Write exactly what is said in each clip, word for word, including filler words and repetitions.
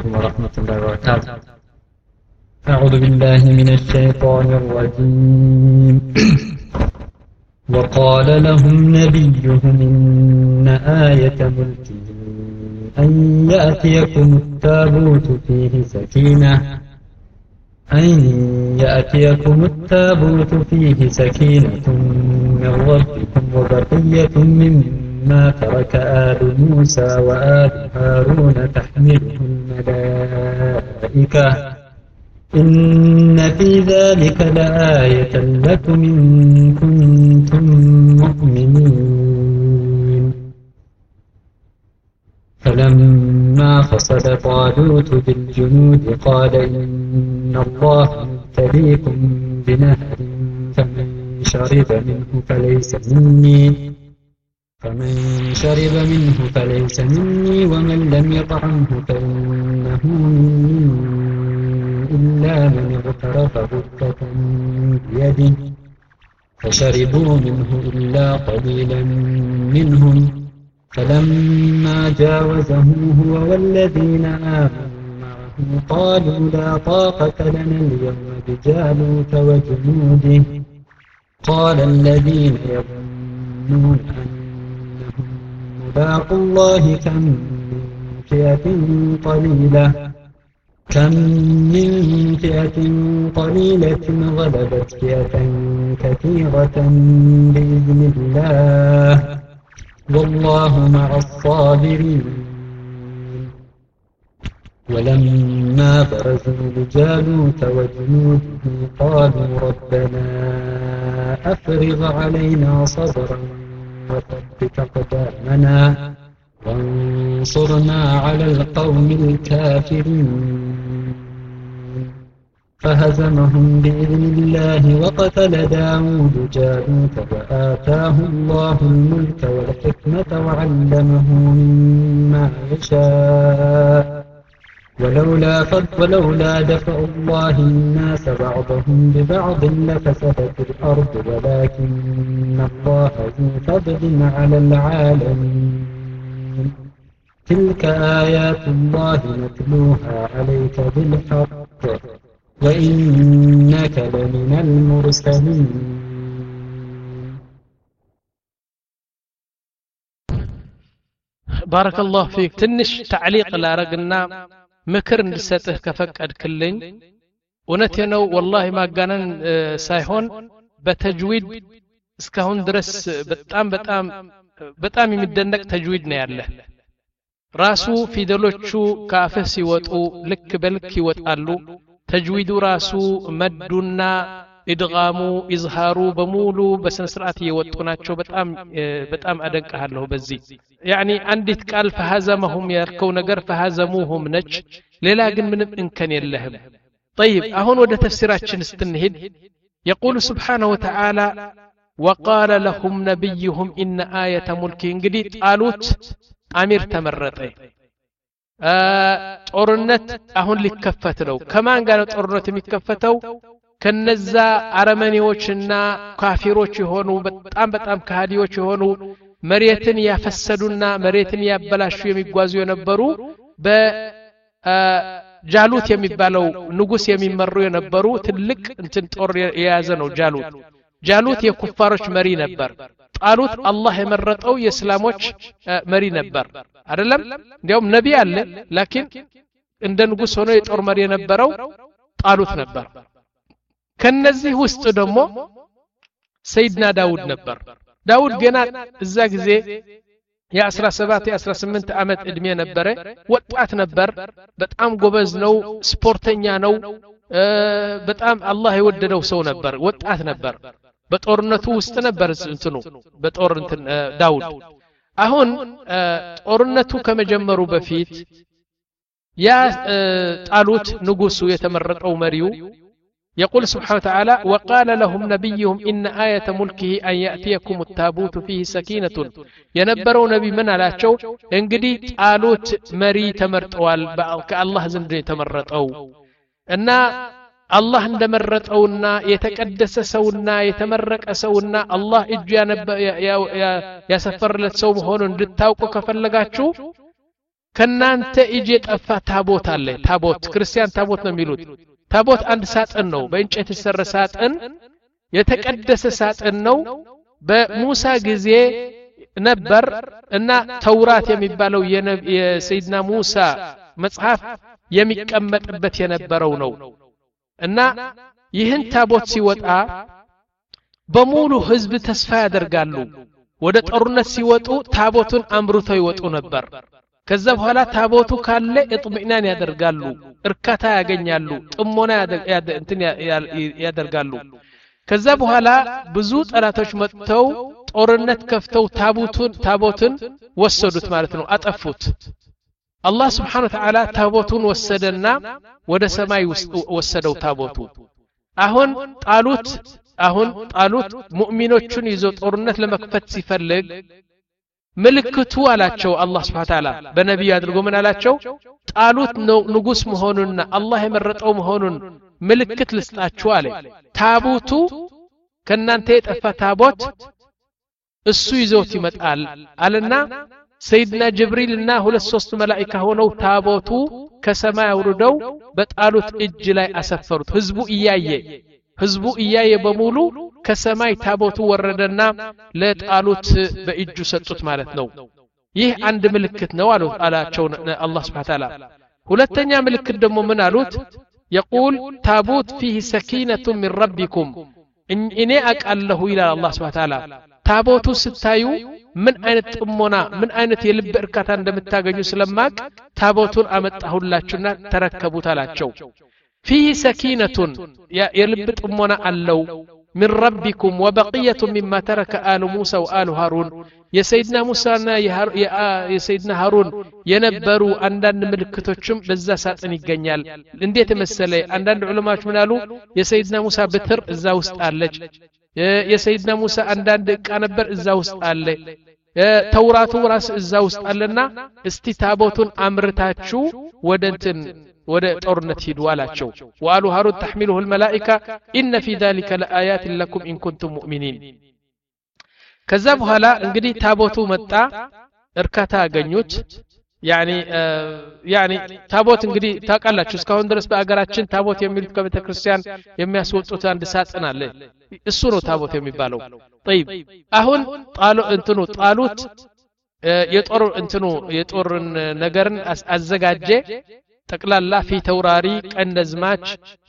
عليكم ورحمة الله وبركاته. أعوذ بالله من الشيطان الرجيم. وقال لهم نبيهم إن آية ملكه أن يأتيكم التابوت فيه سكينة أن يأتيكم التابوت فيه سكينة من ربكم وبقية مما ترك آل موسى وآل هارون تحمله الملائكة إن في ذلك لآية لكم إن كنتم مؤمنين. فلما فصل طالوت بالجنود قال إن الله مبتليكم بنهر فمن شرب منه فليس مني فمن شرب منه فليس مني ومن لم يطعمه فإنه مني إلا من اغترف غرفة بيده فشربوا منه إلا قليلا منهم فلما جاوزه هو والذين آمنوا معه قالوا لا طاقة لنا اليوم بجالوت وجنوده قال الذين يظنون أنهم ملاقوا الله كم من فئة قليلة كم من فئة قليلة غلبت فئة كثيرة بإذن الله والله مع الصابرين. ولما برزوا لجالوت وجنوده قالوا ربنا أفرغ علينا صبرا وثبت أقدامنا وانصرنا على القوم الكافرين. فهزمهم بإذن الله وقتل داود جالوت وآتاه الله الملك والحكمة وعلمه مما يشاء ولولا فضل ولولا دفع الله الناس بعضهم ببعض لفسدت الأرض ولكن الله ذو فضل على العالمين. تلك آيات الله نتلوها عليك بالحق وإنك لمن المرسلين. بارك الله فيك. تنش تعليق لارقنا مكر نسته كفقد كلين ونتينو والله ما قانن سايهون بتجويد እስካሁን ድረስ በጣም በጣም በጣም የሚደነቅ ተጅዊድ ነው ያለ ራሱ ፊደሎቹ ካፈህ ሲወጡ ልክ በልክ ይወጣሉ ተጅዊዱ ራሱ መዱና ኢድጋሙ ኢዝሃሩ በሙሉ በስነ ስርዓት ይወጡ ናቸው በጣም በጣም አደንቀሃለሁ በዚህ يعني አንዲት ቃል فهزمهم ያልከው ነገር فهزموهم ነች ሌላ ግን ምንም እንከን የለህም طيب አሁን ወደ ተፍሲራችን ስትንሄድ يقول سبحانه وتعالى وقال لهم نبيهم إن آية ملكه እንግዲህ ጣሉት አሚር ተመረጠ ጦርነት አሁን ሊከፈት ነው ከማን ጋር ጦርነት የሚከፈተው ከነዛ አረመኔዎችና ካፊሮች የሆኑ በጣም በጣም ከሃዲዎች የሆኑ መሬትን ያፈሰዱና መሬትን ያበላሹ የሚጓዙ የነበሩ በጃሉት የሚባለው ንጉስ የሚመሩ የነበሩ ትልቅ እንትን ጦር የያዘ ነው ጃሉት ጃሉት የኩፋሮች መሪ ነበር ጣሉት አላህ የመረጠው የእስላሞች መሪ ነበር አይደለም እንዲያውም ነብይ አለ ላኪን እንደ ንጉስ ሆኖ የጦር መሪ የነበረው ጣሉት ነበር ከነዚህ ውስጥ ደግሞ ሰይድና ዳውድ ነበር ዳውድ ገና እዛ ጊዜ የ17 የ18 አመት እድሜ ነበረ ወጣት ነበር በጣም ጎበዝ ነው ስፖርተኛ ነው በጣም አላህ የወደደው ሰው ነበር ወጣት ነበር በጦርነቱ ውስጥ ነበር እንትኑ በጦር እንትን ዳውድ አሁን ጦርነቱ ከመጀመሩ በፊት ያ ጣሉት ንጉሱ የተመረጠው መሪው يقول سبحانه وتعالى وقال لهم نبيهم إن آية ملكه أن يأتيكم التابوت فيه سكينة ينبروا نبي من አላቸው እንግዲህ ጣሉት መሪ ተመርጠዋል ከአላህ ዘንድ ተመረጠው እና አላህ እንደመረጠውና የተቀደሰ ሰውና የተመረቀ ሰውና አላህ እጁ ያሰፈረለት ሰው መሆኑን እንድታውቁ ከፈለጋችሁ ከናንተ እጅ የጠፋ ታቦት አለ ታቦት ክርስቲያን ታቦት ነው የሚሉት ታቦት አንድ ሳጥን ነው በእንጨት የተሰራ ሳጥን የተቀደሰ ሳጥን ነው በሙሳ ጊዜ ነበር እና ተውራት የሚባለው የሰይድና ሙሳ መጽሐፍ የሚቀመጥበት የነበረው ነው እና ይህን ታቦት ሲወጣ በሙሉ ህዝብ ተስፋ ያደርጋሉ ወደ ጦርነት ሲወጡ ታቦቱን አምርተው ይወጡ ነበር ከዛ በኋላ ታቦቱ ካለ እጥምናን ያደርጋሉ እርካታ ያገኛሉ ጥሞና ያደርጋሉ ከዛ በኋላ ብዙ ጠላቶች መጥተው ጦርነት ከፍተው ታቦቱን ታቦቱን ወሰዱት ማለት ነው አጠፉት አላህ Subhanahu Wa Ta'ala ታቦቱን ወሰደና ወደ ሰማይ ወሰደው ታቦቱ አሁን ጣሉት አሁን ጣሉት ሙእሚኖቹን ይዞ ጦርነት ለመክፈት ሲፈልግ ምልክቱ አላቸው አላህ Subhanahu Wa Ta'ala በነብዩ አድርጎ ምን አላቸው ጣሉት ነው ንጉስ መሆኑንና አላህ የመረጠው መሆኑን ምልክት ልስጣችሁ አለ ታቦቱ ከናንተ የጠፋ ታቦት እሱ ይዞት ይመጣል አለና ሰይድና ጅብሪልና ሁለት ሶስት መላእክት ሆነው ታቦቱ ከሰማይ አውርደው በጣሉት እጅ ላይ አሰፈሩት ህዝቡ እያየ ህዝቡ እያየ በሙሉ ከሰማይ ታቦቱ ወረደና ለጣሉት በእጁ ሰጡት ማለት ነው ይህ አንድ ምልክት ነው አሉ አላቸው አላህ Subhanahu Wa Ta'ala ሁለተኛ ምልክት ደግሞ ምን አሉት يقول تابوت فيه سكينة من ربكم إني أقاله إلى الله سبحانه وتعالى تابوتو ستايو من أين تأمونا من أين يلب إركاتان دم التاقنيو سلماك تابوتون أمتاه اللاتشنا تركبوا تلاتشو فيه سكينة يلب تأمونا اللو من ربكم وبقية مما ترك آل موسى وآل هارون يا سيدنا موسى يا سيدنا هارون ينبروا عندن ملكتوچم بዛ ሳጥን ይገኛል እንዴት መሰለይ አንዳንድ ዑለማዎች ምን አሉ የሰይድና ሙሳ በትር እዛ ውስጥ አለች የሰይድና ሙሳ አንዳንድ ዕቃ ነበር እዛ ውስጥ አለ ተውራቱ ራስ እዛ ውስጥ አለና እስቲ ታቦቱን አምርታችሁ ወደ እንትን ወደ ጦርነት ሂዱ አላቸው ወአሉ ሃሩን ተحمله الملائكه ان في ذلك لآيات لكم ان كنتم مؤمنين ከዛ በኋላ እንግዲህ ታቦቱ መጣ እርካታ አገኙት ያኒ ያኒ ታቦት እንግዲህ ታቃላችሁ እስካሁን ድረስ በአገራችን ታቦት የሚሉት ከቤተ ክርስቲያን የሚያስወጡት አንድ ሳጥን አለ እሱ ነው ታቦት የሚባለው طيب አሁን ጣሉ እንትኑ ጣሉት የጦር እንትኑ የጦርን ነገርን አዘጋጀ ጠቅላላ ፊ ተውራሪ ቀንደዝማች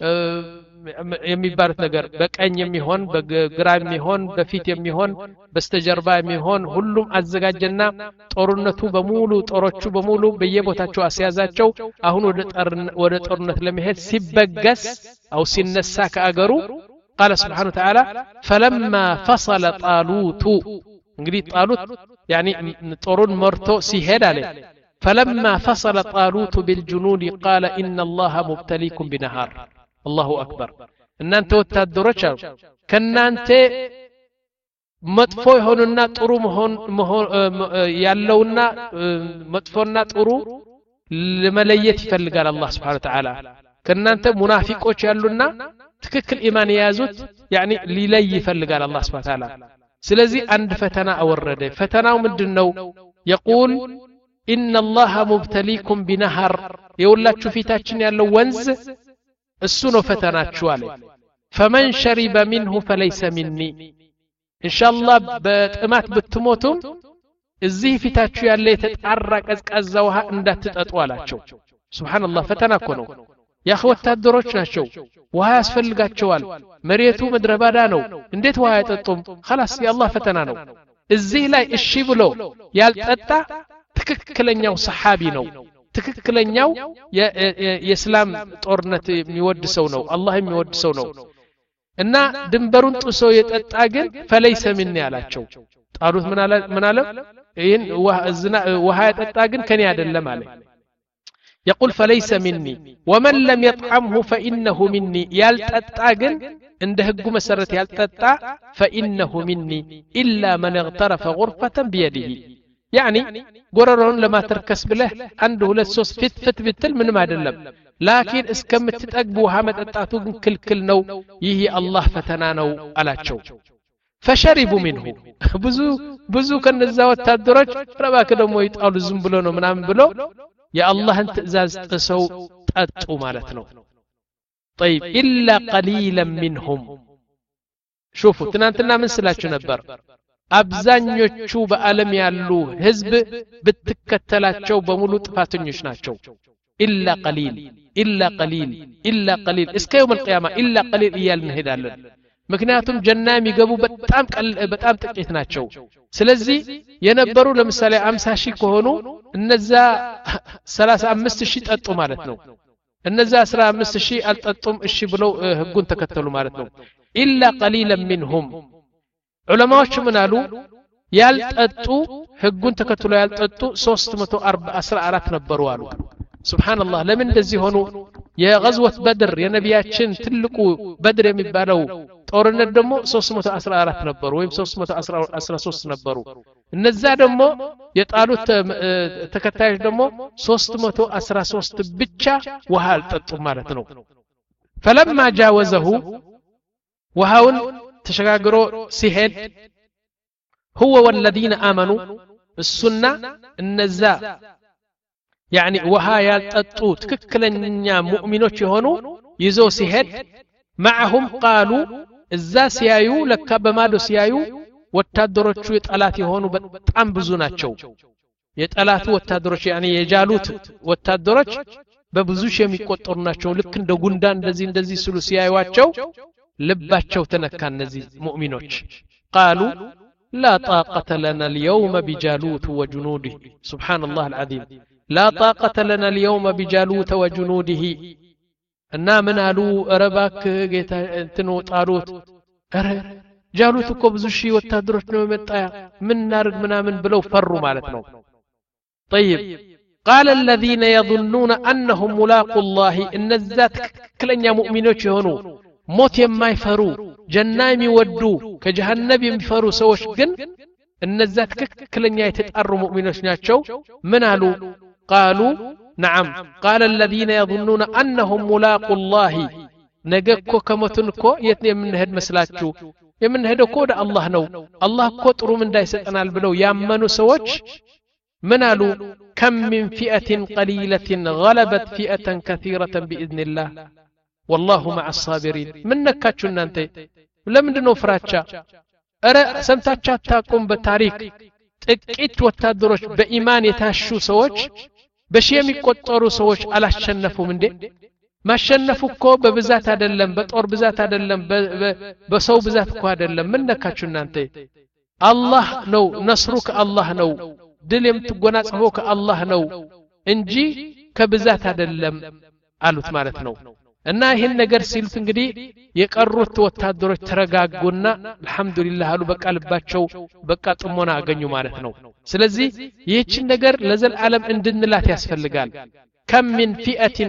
የሚባሉት ነገር በቀኝ የሚሆን በግራ የሚሆን በፊት የሚሆን በስተጀርባ የሚሆን ሁሉም አዘጋጀና ጦርነቱ በሙሉ ጦሮቹ በሙሉ በየቦታቸው አስያዛቸው አሁን ወደ ወደ ጦርነት ለመሄድ ሲበገስ አው ሲነሳ ከአገሩ قال سبحانه وتعالى فلما فصل طالوت እንግዲህ ጣሉት يعني ጦሩን መርቶ ሲሄድ አለ فلما فصل طالوت بالجنود قال إن الله مبتليكم بنهار الله أكبر እናንተ ወታደሮች ከናንተ መጥፎ ይሆንና ጥሩ መሆን ያለውና መጥፎና ጥሩ ለመለየት ይፈልጋል አላህ Subhanahu Wa Ta'ala ከናንተ ሙናፊቆች ያሉና ትክክል ኢማን የያዙት يعني ሊለይ ይፈልጋል አላህ Subhanahu Wa Ta'ala ስለዚህ አንድ ፈተና አወረደ ፈተናው ምንድነው يقول إن الله مبتليكم بنهر يقولاتشو فيتاچن ያለው ወንዝ እሱ ነው ፈተናችሁ አለ فمن شرب منه فليس مني ان شاء الله በጥማት ብትሞቱም እዚህ ፊታችሁ ያለ የተጣራ ቀዝቃዛ ውሃ እንዳትጠጡ አላቸው ሱብሃንአላህ ፈተና እኮ ነው ያ ወታደሮች ናቸው ውሃ ያስፈልጋቸዋል መሬቱ ምድረባዳ ነው እንዴት ውሃ አይጠጡም خلاص የአላህ ፈተና ነው እዚህ ላይ እሺ ብሎ ያልጠጣ ትክክለኛው ሰሃቢ ነው ትክክለኛው የእስላም ጦርነት የሚወድ ሰው ነው አላህ የሚወድ ሰው ነው እና ድንበሩን ጥሶ የጠጣ ግን ፈለይሰ ሚኒ አላቸው ጣሉት ምን አለ ምን አለ ይሄን ውሃ የጠጣ ግን ከኔ አይደለም አለ يقول فليس مني ومن لم يطعمه فإنه مني يالتطا ግን እንደ ህጉ መሰረት ያልጠጣ فإنه مني إلا من اغترف غرفة بيده يعني ጎረሮን ለማተርከስ ብለህ አንድ ሁለት ሶስት ፍት ፍት ብትል ምንም አይደለም ላኪን እስከምትጠግቡ ውሃ መጠጣቱ ግን ክልክል ነው ይህ አላህ ፈተና ነው አላቸው فشربوا منه ብዙ ብዙ ከነዛ ወታደሮች ረባከ ደሞ ይጣሉ ዝም ብሎ ነው ምናምን ብሎ የአላህን ትእዛዝ ጥሰው ጠጡ ማለት ነው طيب إلا قليلا منهم شوفوا ትናንትና ምን ስላችሁ ነበር አብዛኞቹ በዓለም ያሉ ህዝብ ብትከተላቸው በሙሉ ጥፋተኞች ናቸው إلا قليل إلا قليل إلا قليل እስከ يوم القيامة إلا قليل እያልን እንሄዳለን ምክንያቱም ጀና የሚገቡ በጣም በጣም ጥቂት ናቸው ስለዚህ የነበሩ ለምሳሌ አምሳ ሺህ ከሆኑ እነዛ ሰላሳ አምስት ሺህ ጠጡ ማለት ነው እነዛ አስራ አምስት ሺህ አልጠጡም እሺ ብለው ህጉን ተከተሉ ማለት ነው إلا قليلا منهم ዑለማዎች ምን አሉ ያልጠጡ ህጉን ተከትሎ ያልጠጡ ሶስት መቶ አስራ አራት ነበሩ አሉ ሱብሃንአላህ ለምን እንደዚህ ሆኑ የغزوة بدر የነቢያችን ትልቁ በድር የሚባለው ጦርነት ደግሞ ሶስት መቶ አስራ አራት ነበሩ ወይም ሶስት መቶ አስራ ሶስት ነበሩ እነዛ ደግሞ የጣሉት ተከታዮች ደግሞ ሶስት መቶ አስራ ሶስት ብቻ ውሃ አልጠጡም ማለት ነው فلما جاوزه ውሃውን ተሸጋግሮ ሲሄድ هو والذين آمنوا السنة النزا يعني وها يالططو تككلنيا مؤمنوች የሆኑ ይዞ ሲሄድ معهم قالوا እዛ ሲያዩ ለካ በማዶ ሲያዩ ወታደሮቹ የጠላት የሆኑ በጣም ብዙ ናቸው የጠላቱ ወታደሮች يعني የጃሉት ወታደሮች በብዙ ሺህ የሚቆጠሩ ናቸው ልክ እንደ ጉንዳን እንደዚህ እንደዚህ ስሉ ሲያዩዋቸው ልባቸው ተነካ እነዚህ ሙእሚኖች قالوا لا طاقة لنا اليوم بجالوت وجنوده سبحان الله العظيم لا طاقة لنا اليوم بجالوت وجنوده እና ምን አሉ ረባክ ጌታ እንትኑ ጣሉት አረ ጃሉት እኮ ብዙ ሺህ ወታደሮች ነው የመጣ ምን እናርግ ምናምን ብለው ፈሩ ማለት ነው طيب قال الذين يظنون انهم ملاقوا الله ان الذات كلኛ ሙእሚኖች የሆኑ ሞት የማይፈሩ ጀና የሚወዱ ከጀሃነም የሚፈሩ ሰዎች ግን እነዛ ትክክለኛ የተጣሩ ሙእሚኖች ናቸው ምን አሉ قالوا نعم قال الذين يظنون انهم ملاقوا الله ነገኮ ከሞትንኮ የት የምንሄድ መስላችሁ የምንሄደው እኮ ወደ አላህ ነው አላህ እኮ ጥሩ ምን እንዳይሰጠናል ብለው ያመኑ ሰዎች ምን አሉ كم من فئة قليلة غلبت فئة كثيرة بإذن الله والله مع الصابرين من ነካችሁ እናንተ ለምንድነው ፍራቻ አረ ሰምታችሁ አታውቁም በታሪክ ጥቂት ወታደሮች በኢማን የታሹ ሰዎች በሺህ የሚቆጠሩ ሰዎች አላሸነፉም እንዴ ማሸነፉ እኮ በብዛት አይደለም በጦር ብዛት አይደለም በሰው ብዛት እኮ አይደለም ምን ነካችሁ እናንተ አላህ ነው ነስሩ ከአላህ ነው ድል የምትጎናጽፈው ከአላህ ነው እንጂ ከብዛት አይደለም አሉት ማለት ነው እና ይሄን ነገር ሲሉት እንግዲህ የቀሩት ወታደሮች ተረጋጉና አልহামዱሊላህ አሉ በቃ ልባቸው በቃ ጥሞና አገኙ ማለት ነው ስለዚህ ይህችን ነገር ለዘላለም እንድንላት ያስፈልጋል كم من فئة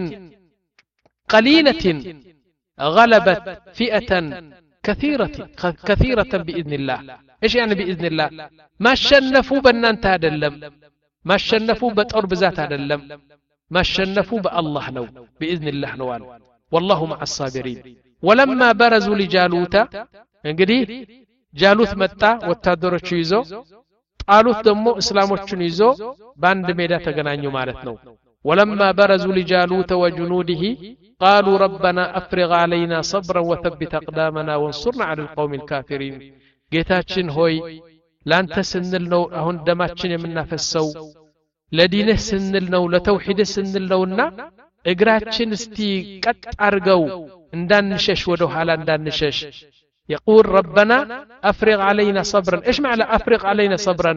قليلة غلبت فئة كثيرة كثيرة بإذن الله ايش يعني بإذن الله ما شنفوا بنانت አይደለም ما شنفوا بطور بذات አይደለም ما شنفوا بالله ነው بإذن الله ነው والله مع الصابرين ولما برزوا لجالوت እንግዲህ ጃሉት መጣ ወታደሮቹ ይዞ ጣሉት ደግሞ እስላሞቹን ይዞ ባንድ ሜዳ ተገናኙ ማለት ነው ولما برزوا لجالوت وجنوده قالوا ربنا افرغ علينا صبرا وثبت اقدامنا وانصرنا على القوم الكافرين ጌታችን ሆይ ላንተ ስንል ነው አሁን ደማችን የምናፈሰው ለዲንህ ስንል ነው ለተውሂድ ስንል ነውና እግራችን እስቲ ቀጥ አርገው እንዳንሸሽ ወደ ኋላ እንዳንሸሽ يقول ربنا افرغ علينا صبرا ايش معنى افرغ علينا صبرا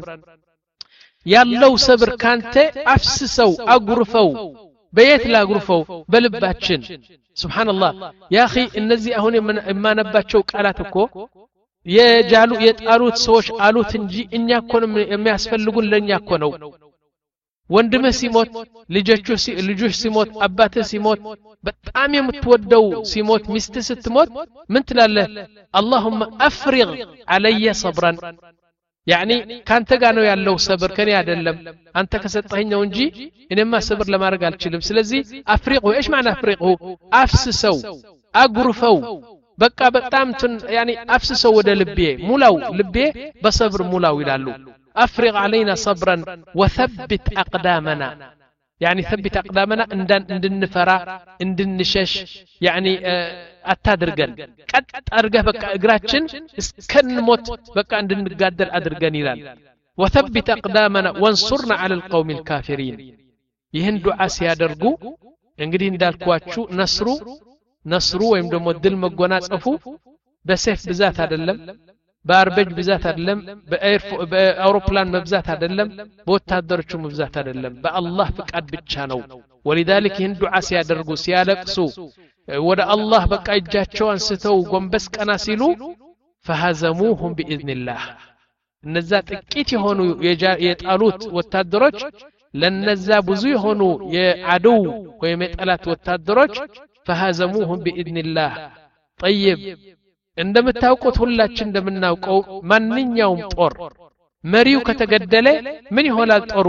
ያለው ሰብር ካንተ አፍስሰው አጉርፈው በየት ላጉርፈው በልባችን ሱብሃንአላህ ያ اخي እነዚህ አሁን የማነባቸው ቃላት እኮ የጃሉ የጣሉት ሰዎች አሉት እንጂ እኛ እኮ የሚያስፈልጉን ለኛ እኮ ነው ወንድምህ ሲሞት ልጆቹ ልጆች ሲሞት አባትህ ሲሞት በጣም የምትወደው ሲሞት ሚስት ስትሞት ምን ትላለህ اللهم افرغ علي صبرا يعني ካንተ ጋር ነው ያለው ሰብር ከኔ አይደለም አንተ ከሰጠኸኝ ነው እንጂ እኔማ ሰብር ለማድረግ አልችልም ስለዚህ አፍሪቁ ايش معنى افرقه አፍስሰው አጉርፈው በቃ በጣም يعني አፍስሰው ወደ ልቤ ሙላው ልቤ በሰብር ሙላው ይላሉ افرغ علينا صبرا وثبت اقدامنا يعني ثبت أقدامنا اندن اندنفرا اندنشش يعني أتادرجن قد أرجع بقى إجراتشن اسكن موت بقى اندنقادر أدرجن يلال وثبت أقدامنا وانصرنا على القوم الكافرين ይህን ዱዓ ሲያደርጉ እንግዲህ እንዳልኳችሁ ነስሩ ነስሩ ወይም ደግሞ ድል መጎናጸፉ በሰይፍ ብዛት አይደለም በአርበጅ ብዛት አይደለም በኤር በአውሮፕላን መብዛት አይደለም በወታደሮቹ መብዛት አይደለም በአላህ ፍቃድ ብቻ ነው ولذلك ይህን ዱዓ ሲያደርጉ ሲያለቅሱ ወደ አላህ በቃ እጃቸው አንስተው ጎንበስ ቀና ሲሉ فهزموهم باذن الله እነዛ ጥቂት የሆኑ የጣሉት ወታደሮች ለነዛ ብዙ የሆኑ የአደው ወይም የጠላት ወታደሮች فهزموهم باذن الله طيب እንደምታውቁት ሁላችን እንደምናውቀው ማንኛውም ጦር መሪው ከተገደለ ምን ይሆናል ጦሩ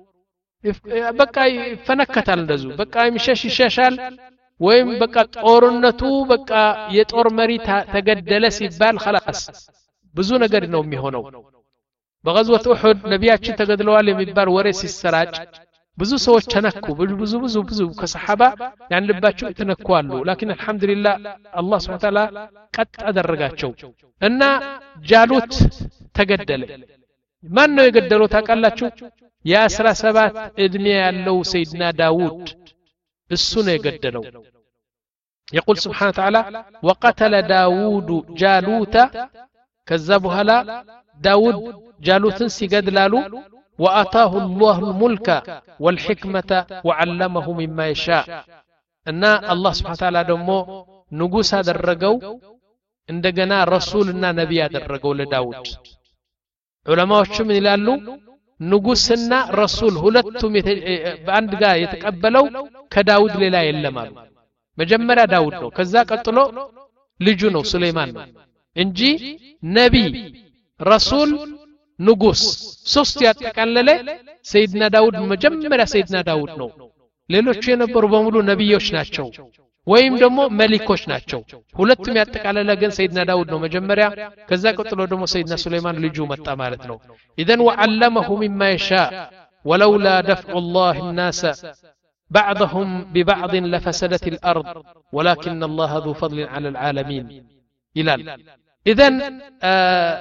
በቃ ይፈነከታል እንደዙ በቃ ይምሸሽ ይሸሻል ወይም በቃ ጦርነቱ በቃ የጦር መሪ ተገደለ ሲባል خلاص ብዙ ነገር ነው የሚሆነው በغزوة احد ነቢያችን ተገድለዋል የሚባል ወሬ ሲሰራጭ ብዙ ሰዎች ተነኩ ብዙ ብዙ ብዙ ከሰሃባ ያን ልባቸው ተነኩዋሉ لكن الحمد لله الله سبحانه وتعالى ቀጥ አደረጋቸው እና ጃሉት ተገደለ ማን ነው የገደለው ታውቃላችሁ የ17 እድሜ ያለው ሰይድና ዳውድ እሱ ነው የገደለው يقول سبحانه وتعالى وقتل داوود جالوت ከዛ በኋላ داود جالوتن ሲገድላሉ وآتاه الله الملك والحكمة وعلمه مما يشاء أن الله سبحانه وتعالى دمو نقوس هذا الرقو عندنا رسولنا نبي هذا الرقو لداود علماء الشمن لالو نقوسنا رسول هلتم بعند قا يتقبلوا كداود للا يلما مجمرة داود نو كذا قتلو لجنو سليمان انجي نبي رسول ንጉስ ሶስት ያጠቃለለ ሰይድና ዳውድ መጀመሪያ ሰይድና ዳውድ ነው ሌሎች የነበሩ በሙሉ ነብዮች ናቸው ወይም ደግሞ መሊኮች ናቸው ሁለቱም ያጠቃለለ ግን ሰይድና ዳውድ ነው መጀመሪያ ከዛ ቀጥሎ ደግሞ ሰይድና ሱለይማን ልጁ መጣ ማለት ነው اذا وعلمه مما يشاء ولولا دفع الله الناس بعضهم ببعض لفسدت الارض ولكن الله ذو فضل على العالمين الى اذا آه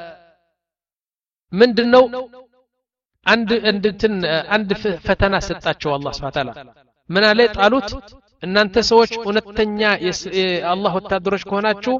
ምንድነው አንድ እንትን አንድ ፈተና ሰጣቸው አላህ Subhanahu Ta'ala ምን አለ ጣሉት እናንተ ሰዎች እውነተኛ የአላህ ወታደሮች ከሆናችሁ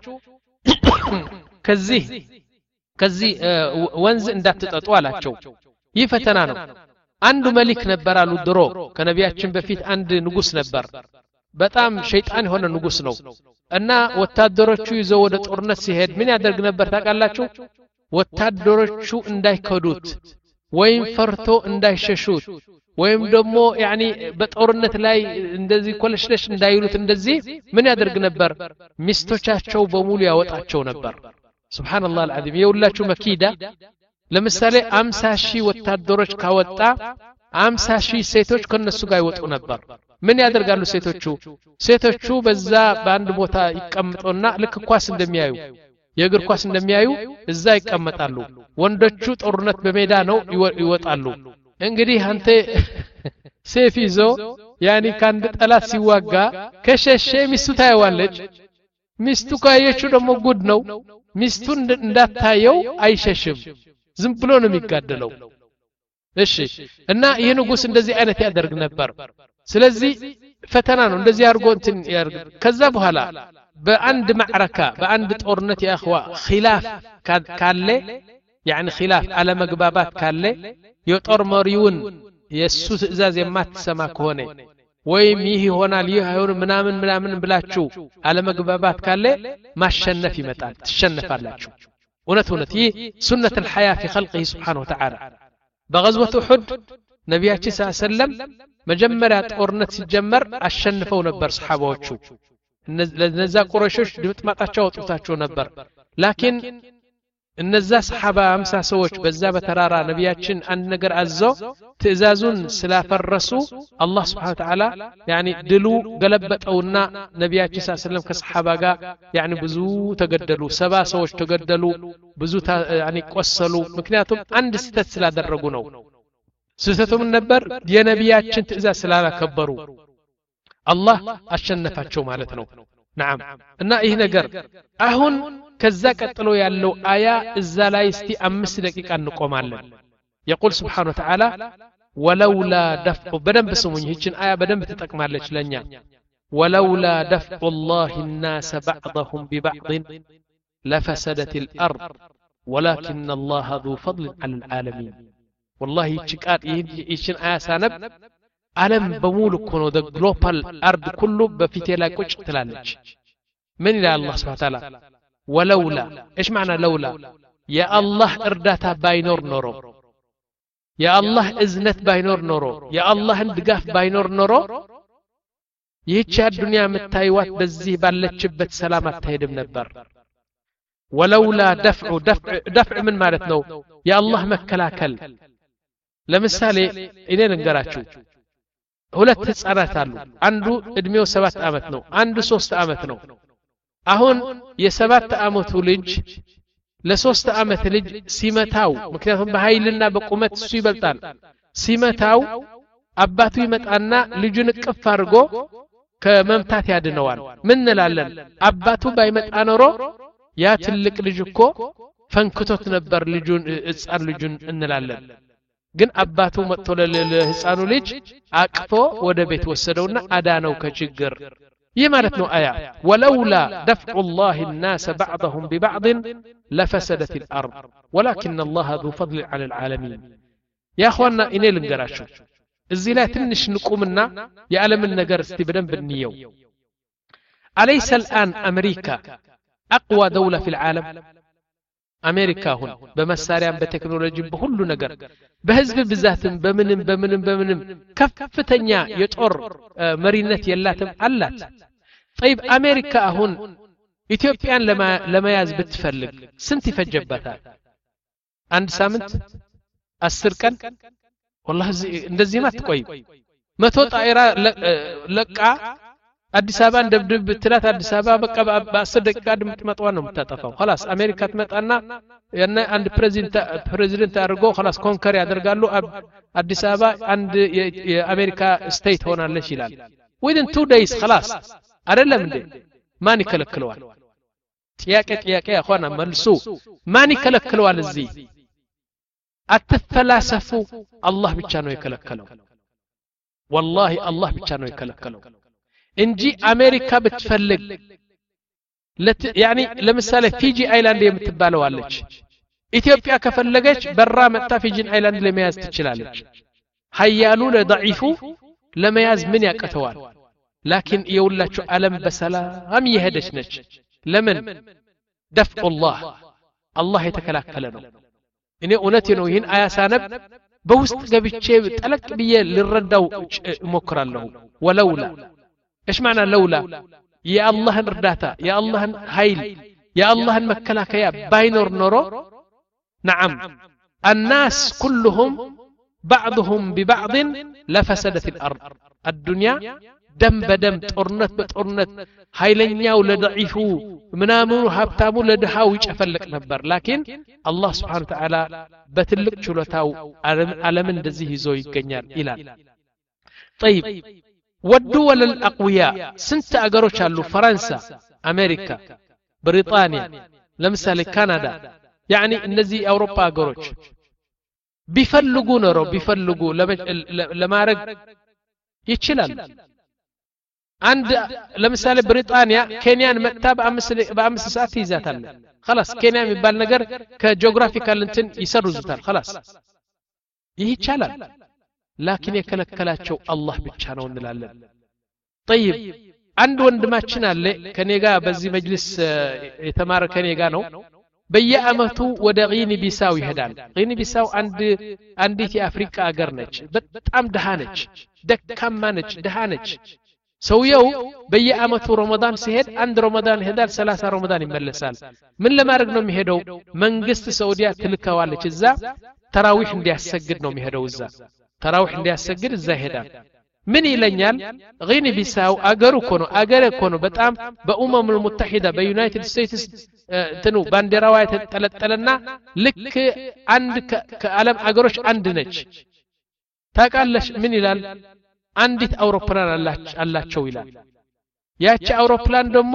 ከዚህ ከዚህ ወንዝ እንዳትጠጡ አላቸው ይህ ፈተና ነው አንዱ መሊክ ነበር አሉ ድሮ ከነቢያችን በፊት አንድ ንጉስ ነበር በጣም ሸይጣን የሆነ ንጉስ ነው እና ወታደሮቹ ይዘው ወደ ጦርነት ሲሄድ ምን ያደርግ ነበር ታውቃላችሁ ወታደሮቹ እንዳይከዱት ወይም ፈርቶ እንዳይሸሹት ወይም ደግሞ ያኒ በጦርነት ላይ እንደዚህ ኮለሽለሽ እንዳይሉት እንደዚህ ምን ያደርግ ነበር ሚስቶቻቸው በሙሉ ያወጣቸው ነበር ሱብሃንአላህ አልዓዚም የውላችሁ መኪዳ ለምሳሌ አምሳ ሺህ ወታደሮች ካወጣ አምሳ ሺህ ሴቶች ከነሱ ጋር ይወጡ ነበር ምን ያደርጋሉ ሴቶቹ ሴቶቹ በዛ በአንድ ቦታ ይቀመጡና ልክ ኳስ እንደሚያዩ የእግር ኳስ እንደሚያዩ እዛ ይቀመጣሉ ወንዶቹ ጦርነት በሜዳ ነው ይወጣሉ እንግዲህ አንተ ሴፍ ይዞ ያኒ ካንድ ጠላት ሲዋጋ ከሸሸ ሚስቱ ታየዋለች ሚስቱ ካየችው ደግሞ ጉድ ነው ሚስቱ እንዳታየው አይሸሽም ዝም ብሎ ነው የሚጋደለው እሺ እና ይሄ ንጉስ እንደዚህ አይነት ያደርግ ነበር ስለዚህ ፈተና ነው እንደዚህ አርጎ እንትን ያርግ ከዛ በኋላ በአንድ ማዕረካ በአንድ ጦርነት يا اخوا خلاف ካለ يعني خلاف على መግባባት ካለ የጦር መሪውን የሱ ትእዛዝ የማትሰማ ከሆነ ወይም ይህ ይሆናል ይህ አይሆን ምናምን ምናምን ብላችሁ على መግባባት ካለ ማሸነፍ ይመጣል ትሸነፋላችሁ እውነት እውነት ይህ ሱነተ الحياه في خلقه سبحانه وتعالى በغزوه احد ነብያችን ሰለላሁ ዐለይሂ ወሰለም መጀመሪያ ጦርነት ሲጀመር አሸንፈው ነበር ሱሐባዎቹ ለነዛ ቁረይሾች ድምጥማጣቸው አውጥታቸው ነበር ላኪን እነዛ ሰሃባ አምሳ ሰዎች በዛ በተራራ ነብያችን አንድ ነገር አዘው ትእዛዙን ስላፈረሱ አላህ Subhanahu Wa Ta'ala يعني ድሉ ገለበጠውና ነብያችን ሰለላሁ ዐለይሂ ወሰለም ከሰሃባ ጋር يعني ብዙ ተገደሉ ሰባ ሰዎች ተገደሉ ብዙ يعني ቆሰሉ ምክንያቱም አንድ ስተት ስላደረጉ ነው ስተቱም ነበር የነቢያችን ትእዛዝ ስላላከበሩ አላህ አሸነፋቸው ማለት ነው نعم እና ይህ ነገር አሁን ከዛ ቀጥሎ ያለው አያ እዛ ላይ እስቲ አምስት ደቂቃ እንቆማለን يقول سبحانه وتعالى ولولا دفع بدن بسمون ይችን አያ በደንብ ተጠቅማለች ለኛ ولولا دفع الله الناس بعضهم ببعض لفسدت الأرض ولكن الله ذو فضل على العالمين والله يتشقات يشن آية سانب عالم بمول كونو the global أرض كله بفيتي لا كوش تلالج من إلى الله سبحانه وتعالى ولولا إيش معنى لولا يا الله إرداتا باينور نورو يا الله إذنت باينور نورو يا الله اندقاف باينور نورو ይህች ዱንያ መታይዋት በዚህ ባለችበት ሰላማት ተሄድም ነበር ወለውላ ደፍዑ ደፍዕ ምን ማለት ነው የአላህ መከላከል ለምሳሌ እኔ ልንገራችሁ ሁለት ህፃናት አሉ አንዱ እድሜው ሰባት አመት ነው አንዱ ሶስት አመት ነው አሁን የሰባት አመቱ ልጅ ለሶስት አመት ልጅ ሲመታው ምክንያቱም በኃይልና በቁመት እሱ ይበልጣል ሲመታው አባቱ ይመጣና ልጁን እቅፍ አድርጎ ከመምታት ያድነዋል ምን እንላለን አባቱ ባይመጣ ኖሮ ያ ትልቅ ልጅ እኮ ፈንክቶት ነበር ልጁን ህፃን ልጁን እንላለን ግን አባቱ መጥቶ ለህፃኑ ልጅ አቅፎ ወደ ቤት ወሰደውና አዳነው ከችግር ይህ ማለት ነው አያ ولولا دفع الله الناس بعضهم ببعض لفسدت الارض ولكن الله ذو فضل على العالمين يا اخوانا እኔ ልንገራችሁ እዚህ ላይ ትንሽ ንቁምና የዓለምን ነገር እስቲ በደንብ እንየው أليس الآن أمريكا أقوى دولة في العالم أمريكا هون بمساريان بتكنولوجي بكل ነገር بحزب بذاتم بمنم بمنم بمنم كفتኛ የጦር መሪነት የላትም አላት طيب أمريكا هون ኢትዮጵያን ለመያዝ ብትፈልግ ስንት ይፈጀበታል አንድ ሳምንት አስር ቀን والله እንደዚህ ማትቆይ መቶ ጣይራ ለቃ አዲስ አበባ እንደብድብ ብትላት አዲስ አበባ በቃ በ10 ደቂቃ ድምትመጣው ነው የምታጠፋው خلاص አሜሪካ ትመጣና ያና አንድ ፕሬዚደንት ፕሬዚደንት አድርጎ خلاص ኮንከር ያደርጋሉ አዲስ አበባ አንድ የአሜሪካ ስቴት ሆናለች ይላል within two days خلاص አይደለም እንዴ ማን ይከለክለዋል ጥያቄ ጥያቄ አخوانا መልሱ ማን ይከለክለዋል እዚህ አትፈላሰፉ አላህ ብቻ ነው የከለከለው والله አላህ ብቻ ነው የከለከለው እንጂ አሜሪካ ብትፈልግ يعني ለምሳሌ ፊጂ አይላንድ የምትባለው አለች ኢትዮጵያ ከፈለገች በራ መጣ ፊጂን አይላንድ ለመያዝ ትችላለች ሀያሉ ለضعيፉ ለመያዝ ምን ያቀተዋል لكن የውላችሁ ዓለም በሰላም ይሄደች ነች ለምን دفع الله الله የተከላከለ ነው እኔ እውነቴ ነው ይህን አያ ሳነብ በውስጥ ገብቼ ጠለቅ ብዬ ልረዳው እሞክራለሁ ወለውላ ايش معنى لولا يا الله እርዳታ يا الله ኃይል يا الله መከላከያ ባይኖር ኖሮ نعم الناس كلهم بعضهم ببعض لفسدت الارض الدنيا دم بدم ጦርነት በጦርነት ኃይለኛው ለضعيፉ ምናምኑ ሀብታሙ ለድሃው ይጨፈልቅ ነበር لكن الله سبحانه وتعالى በትልቅ ችሎታው ዓለምን እንደዚህ ይዞ ይገኛል ይላል طيب والدول الأقوياء سنت أجروش على فرنسا أمريكا بريطانيا لمثال كندا يعني النزي أوروبا أجروش بيفلقون رو بيفلقوا لما رج يتشلل عند لمثال بريطانيا كينيا مكتب أمس بأمس ساعات يزاتل خلاص كينيا مبال نجر كجغرافيكال انتن يسرزتال خلاص يتشلل لكن يكلكلاچو الله ብቻ ነው እንላለን طيب አንድ ወንድማችን አለ ከኔጋ በዚህ መጅልስ የተማረ ከኔጋ ነው በየአመቱ ወደ ጊኒ ቢሳው ይሄዳል ጊኒ ቢሳው አንድ አንዲት የአፍሪካ ሀገር ነች በጣም ደሃ ነች ደካማ ነች ደሃ ነች ሰውየው በየአመቱ ረመዳን ሲሄድ አንድ ረመዳን ይሄዳል ሰላሳ ረመዳን ይመለሳል ምን ለማድረግ ነው የሚሄደው መንግስት ሳውዲያ ትልከዋለች እዛ ተራዊህ እንዲያሰግድ ነው የሚሄደው እዛ ተራዊህ እንዲያሰግድ እዛ ይሄዳል ምን ይለኛል ጊኒ ቢሳው አገሩ ኮኖ አገረ ኮኖ በጣም በኡመሙ ሙተሂዳ በዩናይትድ ስቴትስ እንትኑ ባንዲራዋ የተጠለጠለና ልክ አንድ ከዓለም አገሮች አንድ ነች ታቃለሽ ምን ይላል አንዲት አውሮፕላን አላቸው ይላል ያቺ አውሮፕላን ደግሞ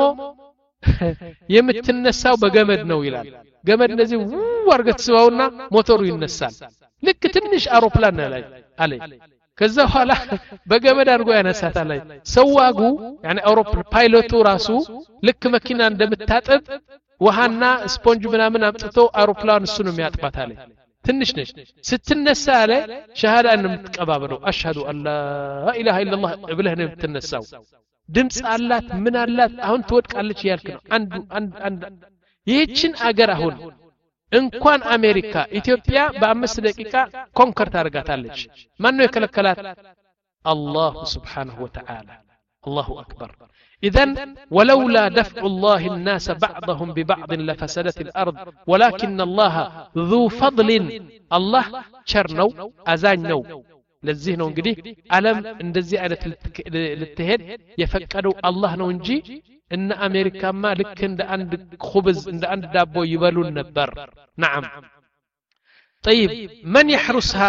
የምትነሳው በገመድ ነው ይላል ገመድ እንደዚህ ወርገት ስባውና ሞተሩ ይነሳል ልክ ትንሽ አውሮፕላን ላይ አለ ከዛ ኋላ በገመድ አድርጎ ያነሳታል ላይ ሰዋጉ يعني አውሮፕላን ፓይሎቱ ራሱ ልክ መኪና እንደምታጠብ ውሃና ስፖንጅ ምናምን አምጥቶ አውሮፕላን እሱ ነው የሚያጥባታል ትንሽ ነሽ ስትነሳ አለ ሸሃዳ እንደምትቀባበለው አሽሃዱ አላ ኢላሃ ኢላላህ ብለህ ነው የምትነሳው ድምጽ አላት ምን አላት አሁን ትወድቃለች ያልክ ነው አንዱ አንድ ይህችን አገር አሁን እንኳን አሜሪካ ኢትዮጵያ በአምስት ደቂቃ ኮንከር ታርጋታለች ማን ነው የከለከላት አላህ Subhanahu Wa Ta'ala الله أكبر إذن ولولا دفع الله الناس بعضهم ببعض لفسدت الأرض ولكن الله ذو فضل الله شرنو أزانو ለዚህ ነው እንግዲህ ዓለም እንደዚህ አይነት ልትሄድ የፈቀደው አላህ ነው እንጂ እነ አሜሪካማ ልክ እንደ አንድ ኹብዝ እንደ አንድ ዳቦ ይበሉን ነበር نعم طيب من يحرسها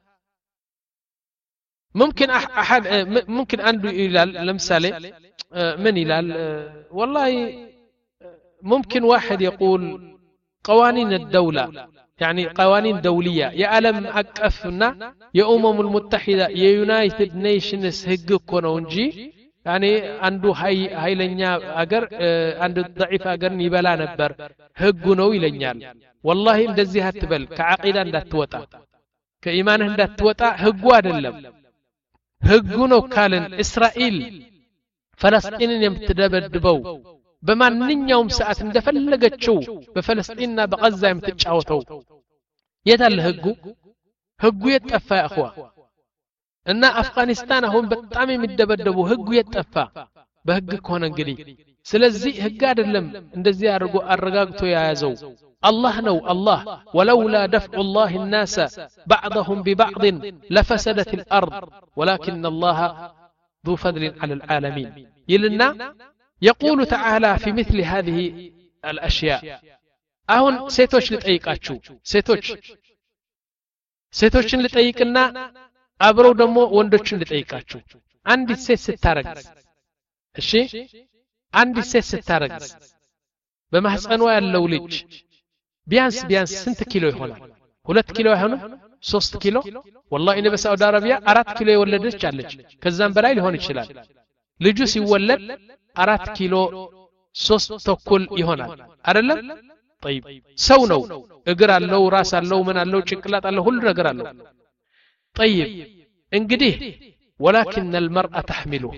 ممكن احد ممكن عنده يلال لمثال من يلال والله ممكن واحد يقول قوانين الدولة يعني قوانين دولية يا ألم أكفنا يا أمم المتحدة يا يونايتد نيشنز هجك ونجي يعني عنده هاي هاي لنيا أجر عنده ضعيف أجر نبلا نبر هجونه يلنيال والله إن دزيها تبل كعقيدة لا توتا كإيمان لا توتا هجوا دلهم هجونه كالن إسرائيل فلسطين يمتدبدبو በማንኛውም ሰዓት እንደፈለገችው በፍልስጤምና በጋዛ የምትጫወተው የታለ ህጉ ህጉ የጠፋ አخوا እና አፍጋኒስታን አሁን በጣም የሚደበደቡ ህጉ የጠፋ በህግ ከሆነ እንግዲህ ስለዚህ ህግ አይደለም እንደዚህ አድርጎ አረጋግቶ ያያዘው الله ነው الله ولولا دفع الله الناس بعضهم ببعض لفسدت الارض ولكن الله ذو فضل على العالمين يلنا يقول تعالى في مثل هذه الأشياء أهون سيتوش لتأيقاتشو سيتوش سيتوشن لتأيقنا أبرو دمو وندوشن لتأيقاتشو عندي سيت ستارقز الشي عندي سيت ستارقز بمحسنوا اللوليج بيانس بيانس سنت كيلو يهونا هلت كيلو يهونا ሶስት ኪሎ والله إني بسعودة عربية أرات كيلو يولدش جالج كزان براي لهون يشلال ልጁ ሲወለድ አራት ኪሎ ሶስት ተኩል ይሆናል አይደለም طيب ሰው ነው እግር አለው ራስ አለው ምን አለው ጭንቅላት አለው ሁሉ ነገር አለው طيب እንግዲህ ولكن المرأة تحمله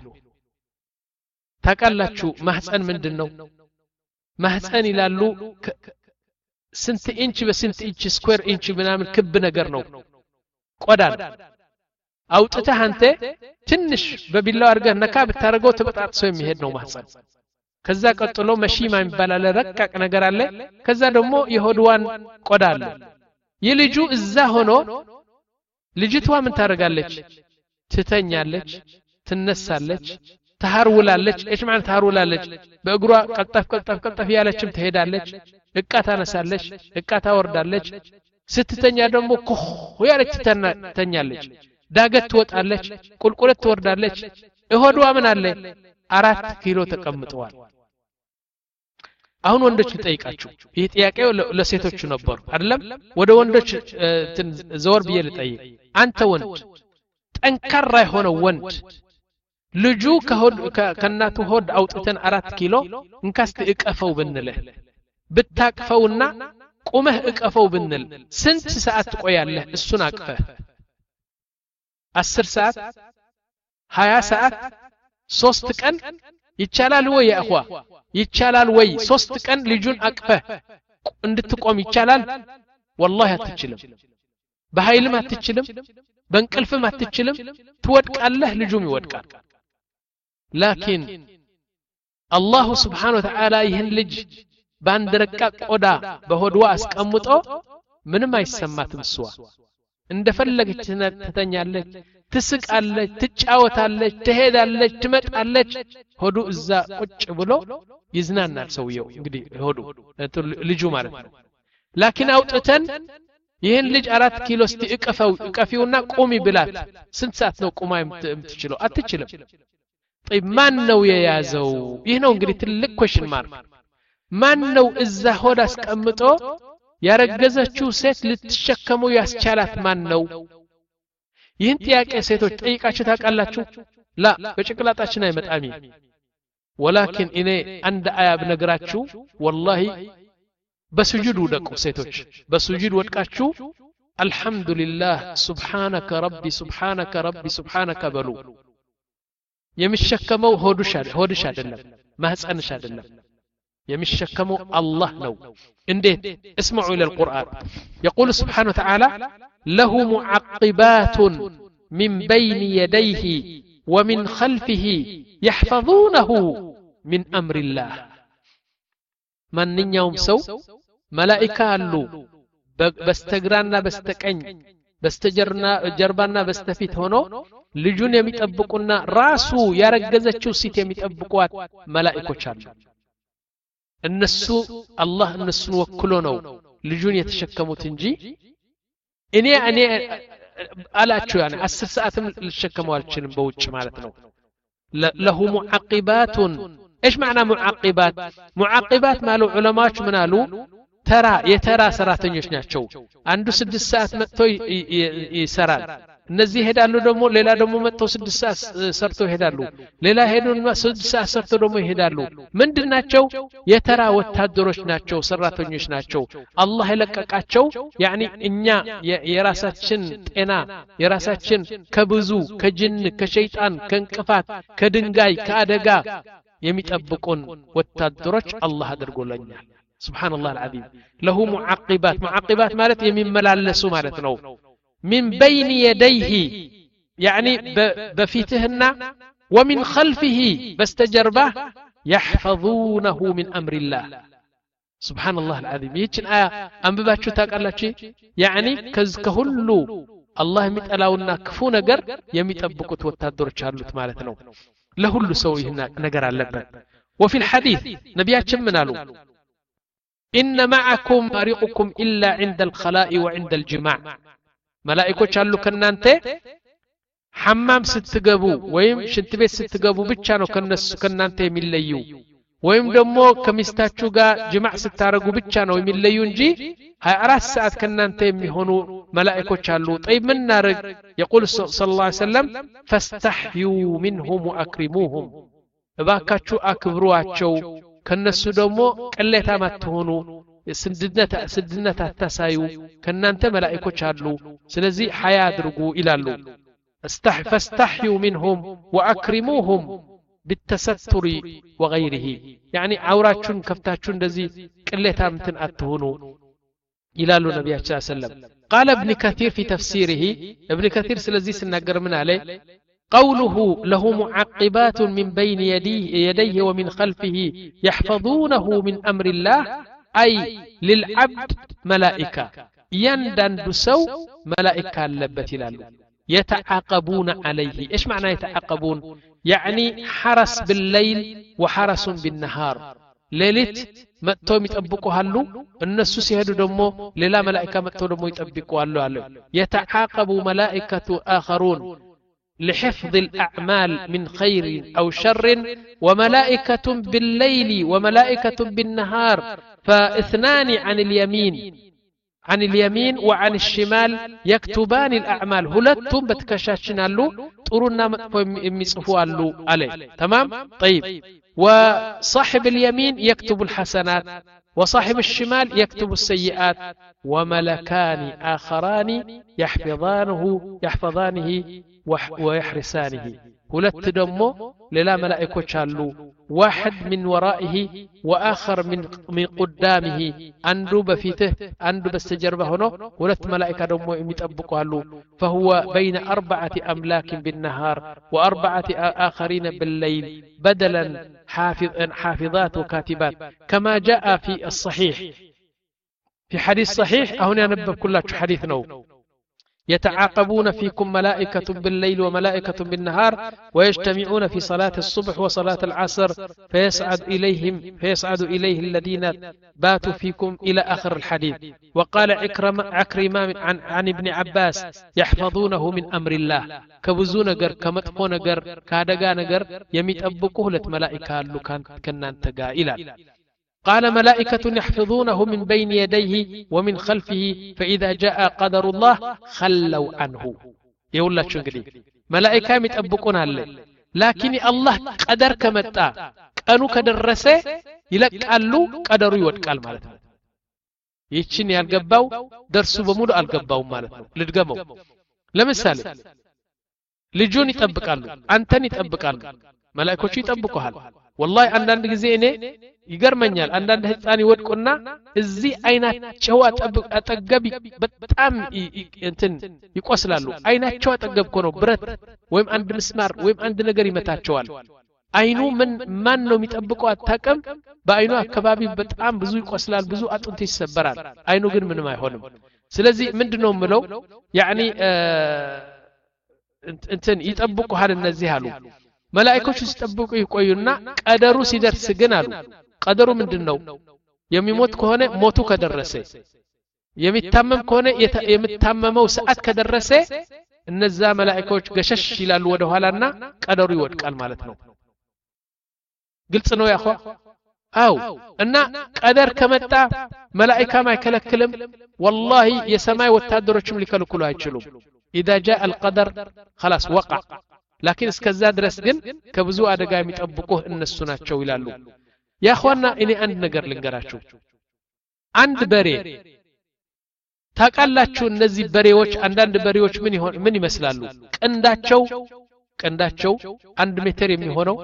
ታቃላችሁ ማህፀን ምንድነው ማህፀን ይላሉ ስንት ኢንች በስንት ኢንች ስኩዌር ኢንች ምናምን ክብ ነገር ነው ቆዳን አውጥተህ አንተ ትንሽ በቢላው አርገህ ነካ ብታረገው ተበጣጥሶ የሚሄድ ነው ማህፀን ከዛ ቀጥሎ መሺማ የሚባል ረቀቅ ነገር አለ ከዛ ደግሞ የሆድዋን ቆዳ አለ የልጁ እዛ ሆኖ ልጅቷ ምን ታረጋለች ትተኛለች ትነሳለች ታርውላለች እሺ ማለት ታርውላለች በእግሯ ቀልጠፍ ቀልጠፍ ቀልጠፍ ያለችም ትሄዳለች እቃ ታነሳለች እቃ ታወርዳለች ስትተኛ ደግሞ ኮህ ያለች ትተኛለች ዳገት ትወጣለች ቁልቁለት ትወርዳለች እሆድዋ ምን አለ አራት ኪሎ ተቀምጠዋል አሁን ወንዶች ልጠይቃችሁ ይህ ጥያቄው ለሴቶች ነበር አይደለም ወደ ወንዶች ዘወር ብዬ ልጠይቅ አንተ ወንድ ጠንካራ የሆነ ወንድ ልጁ ከሆድ ከናቱ ሆድ አውጥተን አራት ኪሎ እንካስት እቀፈው ብንልህ ብታቅፈውና ቁመህ እቀፈው ብንል ስንት ሰዓት ትቆያለህ እሱን አቅፈህ አስር ሰዓት ሀያ ሰዓት ሶስት ቀን ይቻላል ወይ ያخዋ ይቻላል ወይ ሶስት ቀን ልጁን አቅፈህ እንድትቆም ይቻላል والله አትችልም በኃይልም አትችልም በእንቅልፍም አትችልም ትወድቃለህ ልጁም ይወድቃል لكن الله سبحانه وتعالى ይህን ልጅ ባንደረቃ ቆዳ በሆድዋ አስቀምጦ ምንም አይሰማትም እሷ እንደፈለገች ትተኛለች ትስቃለች ትጫወታለች ትሄዳለች ትመጣለች ሆዱ እዛ ቁጭ ብሎ ይዝናናል ሰውየው እንግዲህ ሆዱ ልጁ ማለት ነው لكن አውጥተን ይሄን ልጅ አራት ኪሎ እስቲ እቀፈው እቀፊውና ቁሚ ብላት ስንት ሰዓት ነው ቁማ የምትችለው? አትችልም። طيب ማን ነው የያዘው? ይህ ነው እንግዲህ ትልቅ question mark። ማን ነው እዛ ሆድ አስቀምጦ ያረገዘችው ሴት ልትሸከመው ያስቻላት ማን ነው? ይህን ጥያቄ ሴቶች ጠይቃችሁ ታውቃላችሁ? ላ በጭንቅላታችን አይመጣም። ወላኪን እኔ አንድ አያ ብነግራችሁ ወላሂ በስጁድ ወደቁ ሴቶች በስጁድ ወድቃችሁ አልহামዱሊላህ ሱብሃነከ ረቢ ሱብሃነከ ረቢ ሱብሃነከ በሉ። የሚሸከመው ሆድሽ ሆድሽ አይደለም ማህፀንሽ አይደለም የሚሸከመው አላህ ነው። እንዴት? اسمعوا الى القرآن يقول سبحانه وتعالى له معقبات من بين يديه ومن خلفه يحفظونه من أمر الله ማንኛውም ሰው መላእክት አሉ በስተግራና በስተቀኝ በስተጀርና ጀርባና በስተፊት ሆኖ ልጁን የሚጠብቁና ራሱ ያረገዘችው ሴት የሚጠብቁት መላእክቶች አሉ። እነሱ አላህ እነሱን ወክሎ ነው ልጁን የተሸከሙት እንጂ እኔ እኔ አላችሁ ያኔ አስር ሰዓትም ልሸከመው አልችልም በውጭ ማለት ነው። له معقبات ايش معنى معقبات؟ معقبات مالو علماء من قالوا ترى يترى ሰራተኞች ናቸው። አንዱ ስድስት ሰዓት መጥቶ ይሰራል። እነዚህ ሄዳሉ ደግሞ ሌላ ደግሞ መጥተው ስድስት ሰዓት ሰርተው ይሄዳሉ። ሌላ ሄዱና ስድስት ሰዓት ሰርተው ደግሞ ይሄዳሉ። ምንድናቸው? የተራ ወታደሮች ናቸው፣ ሰራተኞች ናቸው። አላህ የለቀቃቸው ያኒ እኛ የራሳችን ጤና የራሳችን ከብዙ ከጅን ከሸይጣን ከእንቅፋት ከድንጋይ ከአደጋ የሚጠብቁን ወታደሮች አላህ አድርጎልኛል። سبحان الله العظيم. له معقبات معقبات مالت يمملالسو مالت نو من بين يديه يعني بفيتهنا ومن خلفه بستجربه يحفظونه من أمر الله. سبحان الله العظيم. يجن آية أنبباتشو تاقالاتشي يعني كهلو الله متألاونا كفو نقر يمتأبكت وتادر شارلوت مالتنو لهلو سوي هنا نقر اللبن. وفي الحديث نبياتشم منالو إن معكم فريقكم إلا عند الخلاء وعند الجماع. ملائكة شالو كنانته حمام ستقبو ويم شنتبيت ستقبو بيتشانو كنانته مليو ويم دمو كمستاتشو غا جماع ستارقو بيتشانو مليو نجي هاي أراس ساعت كنانته ميهونو ملائكة شالو. طيب من نارق يقول صلى الله عليه وسلم فاستحيوا منهم وأكرموهم باكاتشو أكبرواتشو ከነሱ ደግሞ ቀለታ ማትሆኑ ስድነታ ስድነታ ተሳዩ ከናንተ መላእክቶች አሉ ስለዚህ ሐያ አድርጉ ይላሉ። استحفستحيوا منهم واكرموهم بالتستر وغيره يعني عوراتكم كفتاچون እንደዚህ ቀለታ እንትን አትሆኑ ይላሉ ነብያችን ሰለላሁ ዐለይሂ ወሰለም። قال ابن كثير في تفسيره ابن كثير ስለዚህ ሲናገር ምን አለ? قوله له معقبات من بين يديه, يديه ومن خلفه يحفظونه من أمر الله أي للعبد ملائكة يندن سو ملائكة اللبت لالو يتعاقبون عليه. إيش معنى يتعاقبون؟ يعني حرس بالليل وحرس بالنهار. ليلت متو يطبقوا هالو الناس سيهدوا دمو للا ملائكة متو دمو يطبقوا هالو. يتعاقب ملائكة آخرون لحفظ الأعمال من خير أو شر وملائكة بالليل وملائكة بالنهار فاثنان عن اليمين عن اليمين وعن الشمال يكتبان الأعمال هلتم بتكشاشنا له طرنا يمصفوا له عليه. تمام. طيب وصاحب اليمين يكتب الحسنات وصاحب الشمال يكتب السيئات وملكان آخران يحفظانه يحفظانه ويحرسانه. ሁለት ደግሞ ሌላ መላእክቶች አሉ واحد من ورائه واخر من من قدامه አንዱ በፊትህ አንዱ በስተጀርባ ሆኖ ሁለት መላእክት ደግሞ የሚጠብቁ አሉ فهو بين أربعة أملاك بالنهار وأربعة آخرين بالليل بدلا حافظ حافظات وكاتبات كما جاء في الصحيح في حديث صحيح هنا نبب كلها حديث نو يتعاقبون فيكم ملائكة بالليل وملائكة بالنهار ويجتمعون في صلاة الصبح وصلاة العصر فيسعد إليهم فيسعد إليه الذين باتوا فيكم إلى آخر الحديث. وقال عكرمة عكرمة عن, عن ابن عباس يحفظونه من أمر الله كبزو نجر كمطفو نجر كادقا نجر يميت أبقه لت ملائكة اللو كان كنان تقائلا. قال ملائكة يحفظونه من بين يديه ومن خلفه فإذا جاء قدر الله خلوا عنه. يقول لك شنقدي ملائكة يتأبقون هاللي لكن الله قدر كمتا كانوا كدرسه يلك قالوا قدروا يودقال معناته ይችን ያልገባው ደርሱ በሙሉ አልገባው ማለት ነው። ልድገመው። ለምሳሌ ልጁን ይጠብቃሉ፣ አንተን ይጠብቃሉ፣ መላእክቶቹ ይጠብቁሃል። والله አንዳንድ ጊዜ እኔ ይገርመኛል አንዳንድ ህፃን ይወድቁና እዚህ አይናቸው አጠገብ በጣም እንትን ይቆስላሉ። አይናቸው አጠገብ እኮ ነው ብረት ወይም አንድ ምስማር ወይም አንድ ነገር ይመታቸዋል። አይኑ ምን ማን ነው የሚጠብቀው አታቀም። በአይኑ አካባቢ በጣም ብዙ ይቆስላል፣ ብዙ አጥንት ይሰበራል። አይኑ ግን ምንም አይሆንም። ስለዚህ ምንድነው ምለው ያኒ እንትን ይጠብቁሃል እነዚህ አሉ። መላእክቶቹ ሲጠብቁ ይቆዩና ቀደሩ ሲደርስ ግን አሉ ቀደሩ ምንድነው? የሚሞት ከሆነ ሞቱ ከደረሰ የሚታመም ከሆነ የሚታመመው ሰዓት ከደረሰ እነዛ መላእክቶች ገሸሽ ይላሉ ወደ ኋላና ቀደሩ ይወድቃል ማለት ነው። ግልጽ ነው ያخوا? አው እና ቀደር ከመጣ መላእክታም አይከለክልም። والله የሰማይ ወታደሮችም ሊከለክሉ አይችሉም። اذا جاء القدر خلاص وقع لكن እስከዛ ድረስ ግን ከብዙ አደጋ የሚጠብቁህ እነሱ ናቸው ይላሉ። ያ اخوانا እኔ አንድ ነገር ልንገራችሁ። አንድ በሬ ታቃላችሁ እነዚህ በሬዎች አንዳንድ በሬዎች ምን ይሆን ምን ይመስላሉ? ቀንዳቸው ቀንዳቸው አንድ ሜትር የሚሆነው